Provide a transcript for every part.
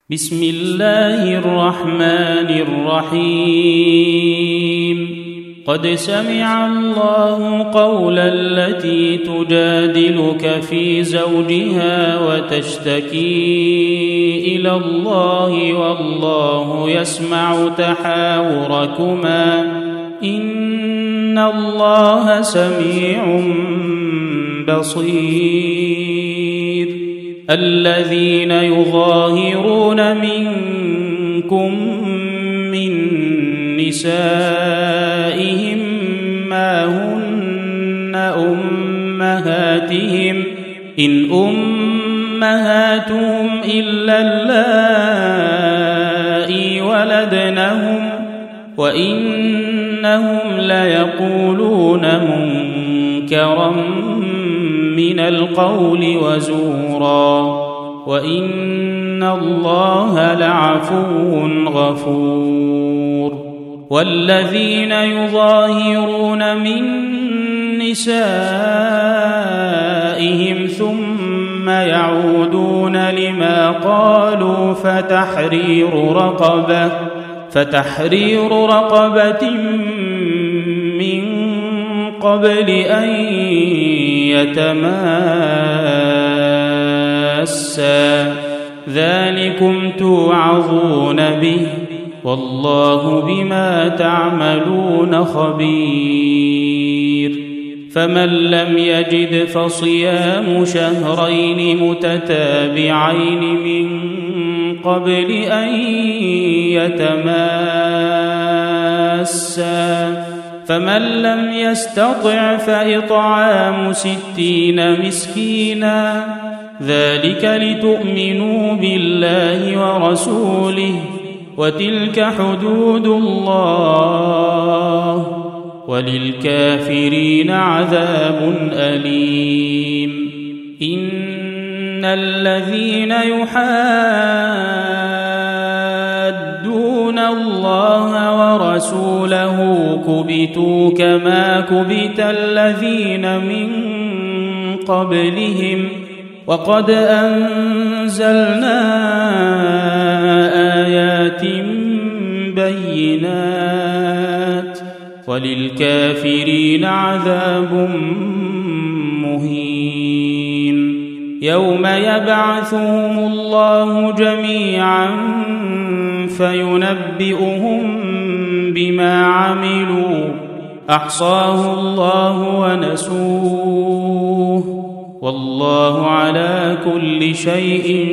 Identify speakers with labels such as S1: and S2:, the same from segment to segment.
S1: بسم الله الرحمن الرحيم قد سمع الله قول التي تجادلك في زوجها وتشتكي إلى الله والله يسمع تحاوركما إن الله سميع بصير الذين يظاهرون منكم من نسائهم ما هن أمهاتهم إن أمهاتهم إلا اللائي ولدنهم وإنهم ليقولون منكرا من القول وزورا وإن الله لعفو غفور والذين يظاهرون من نسائهم ثم يعودون لما قالوا فتحرير رقبة من قبل أن يتماسا ذلكم توعظون به والله بما تعملون خبير فمن لم يجد فصيام شهرين متتابعين من قبل أن يتماسا فمن لم يستطع فإطعام 60 مسكينا ذلك لتؤمنوا بالله ورسوله وتلك حدود الله وللكافرين عذاب أليم إن الذين يحادون الله ورسوله كبتوا كما كبت الذين من قبلهم وقد أنزلنا آيات بينات وللكافرين عذاب مهين يوم يبعثهم الله جميعا فينبئهم بما عملوا أحصاه الله ونسوه والله على كل شيء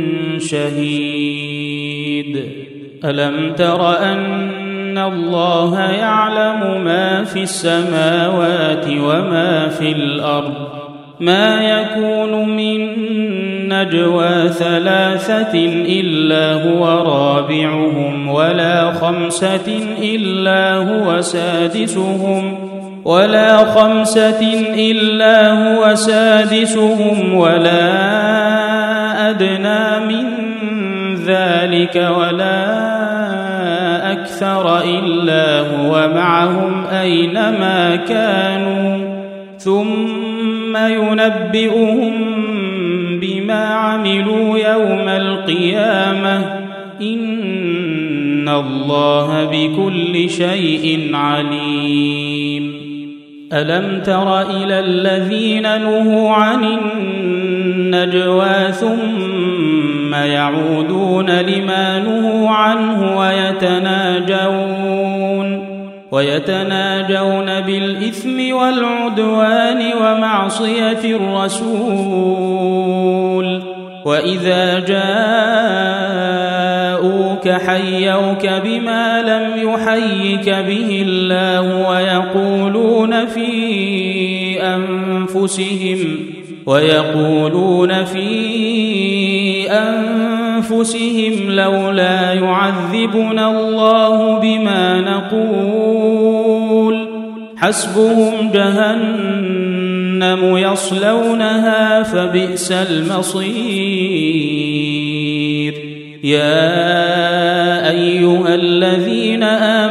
S1: شهيد ألم تر أن الله يعلم ما في السماوات وما في الأرض ما يكون من نجوى 3 إلا هو رابعهم ولا 5 إلا هو سادسهم ولا أدنى من ذلك ولا أكثر إلا هو معهم أينما كانوا ثم ينبئهم بما عملوا يوم القيامة إن الله بكل شيء عليم ألم تر إلى الذين نهوا عن النجوى ثم يعودون لما نهوا عنه ويتناجون بالإثم والعدوان ومعصية الرسول وإذا جاءوك حيوك بما لم يحيك به الله ويقولون في أنفسهم لولا يعذبنا الله بما نقول حسبهم جهنم يصلونها فبئس المصير يا أيها الذين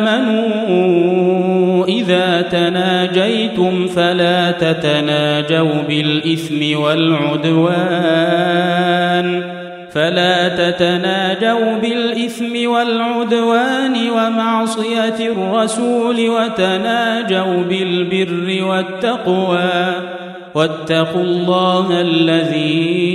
S1: آمنوا إذا تناجيتم فلا تتناجوا بالإثم والعدوان فلا تتناجوا بالإثم والعدوان ومعصية الرسول وتناجوا بالبر والتقوى واتقوا الله الذي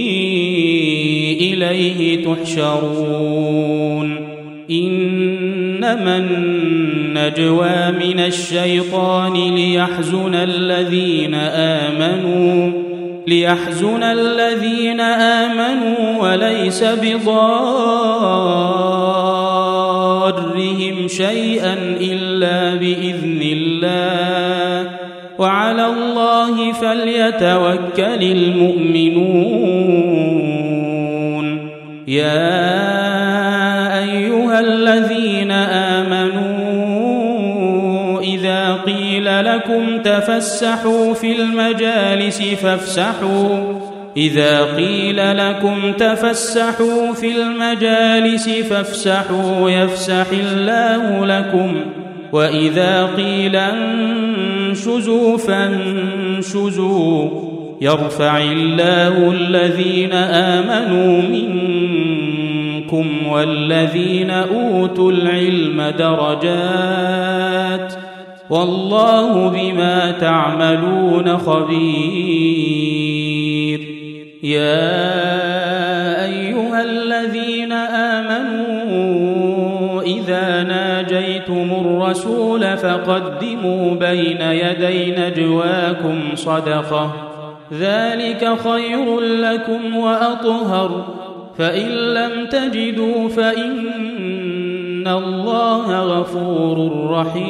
S1: إليه تحشرون إنما النجوى من الشيطان ليحزن الذين آمنوا وليس بضارهم شيئا إلا بإذن الله وعلى الله فليتوكل المؤمنون يا أيها الذين آمنوا إذا قيل لكم تفسحوا في المجالس فافسحوا يفسح الله لكم وإذا قيل انشزوا فانشزوا يرفع الله الذين آمنوا منكم والذين أوتوا العلم درجات والله بما تعملون خبير يا أيها الذين آمنوا إذا ناجيتم الرسول فقدموا بين يدي نجواكم صدقة ذلك خير لكم وأطهر فإن لم تجدوا فإن الله غفور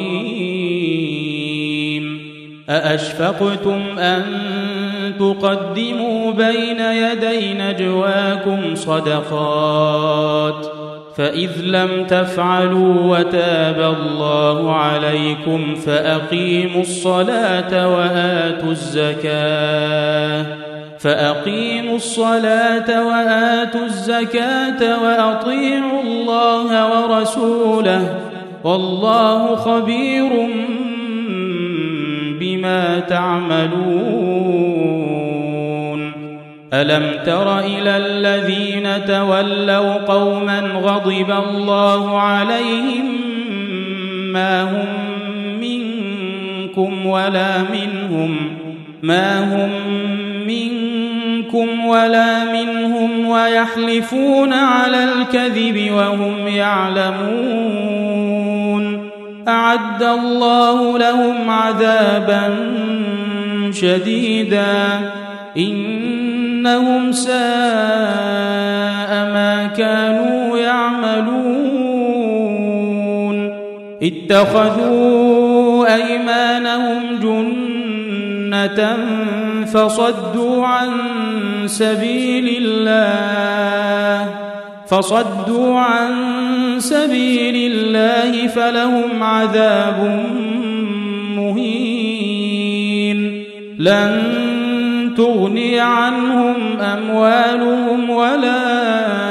S1: رحيم أأشفقتم أن تقدموا بين يدي نجواكم صدقات فإذ لم تفعلوا وتاب الله عليكم فأقيموا الصلاة وآتوا الزكاة وأطيعوا الله ورسوله والله خبير بما تعملون ألم تر إلى الذين تولوا قوما غضب الله عليهم ما هم منكم ولا منهم ويحلفون على الكذب وهم يعلمون أعد الله لهم عذابا شديدا إنهم ساء ما كانوا يعملون اتخذوا أيمانهم جنة فصدوا عن سبيل الله فلهم عذاب مهين لن تغني عنهم أموالهم ولا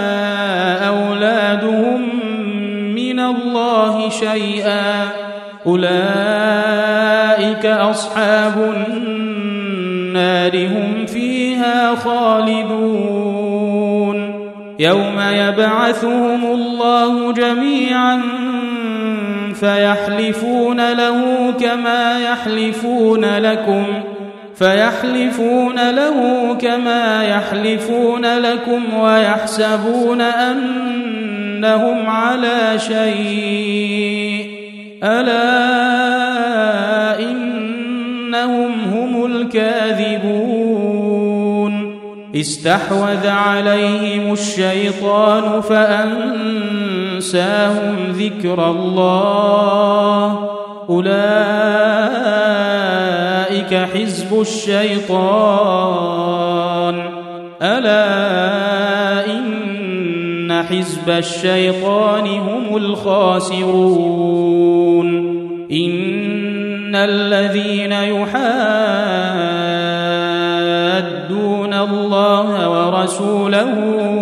S1: أولادهم من الله شيئا أولئك أصحاب النار هم فيها خالدون يوم يبعثهم الله جميعا فيحلفون له كما يحلفون لكم ويحسبون أنهم على شيء ألا إنهم هم الكاذبون استحوذ عليهم الشيطان فأنساهم ذكر الله أولئك حزب الشيطان ألا إن حزب الشيطان هم الخاسرون إن الذين يحادون الله ورسوله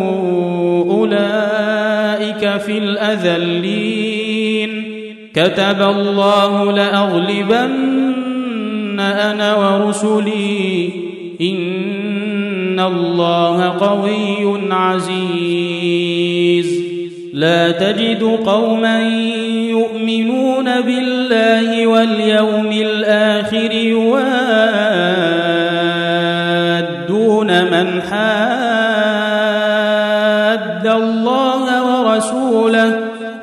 S1: أولئك في الأذلين كتب الله لأغلبن أنا ورسلي إن إن الله قوي عزيز لا تجد قوما يؤمنون بالله واليوم الآخر يوادون من حاد الله ورسوله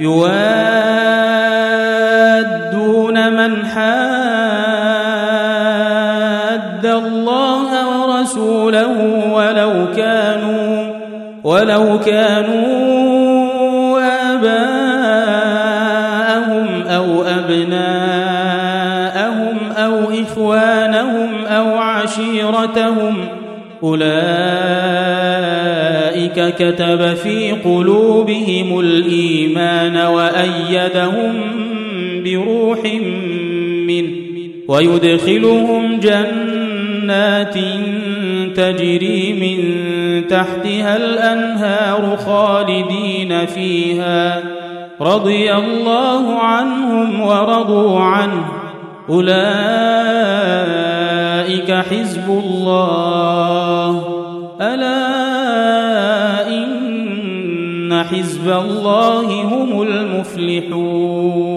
S1: ولو كانوا آباءهم أو أبناءهم أو إخوانهم أو عشيرتهم أولئك كتب في قلوبهم الإيمان وأيدهم بروح منه ويدخلهم جنات تجري من تحتها الأنهار خالدين فيها رضي الله عنهم ورضوا عنه أولئك حزب الله ألا إن حزب الله هم المفلحون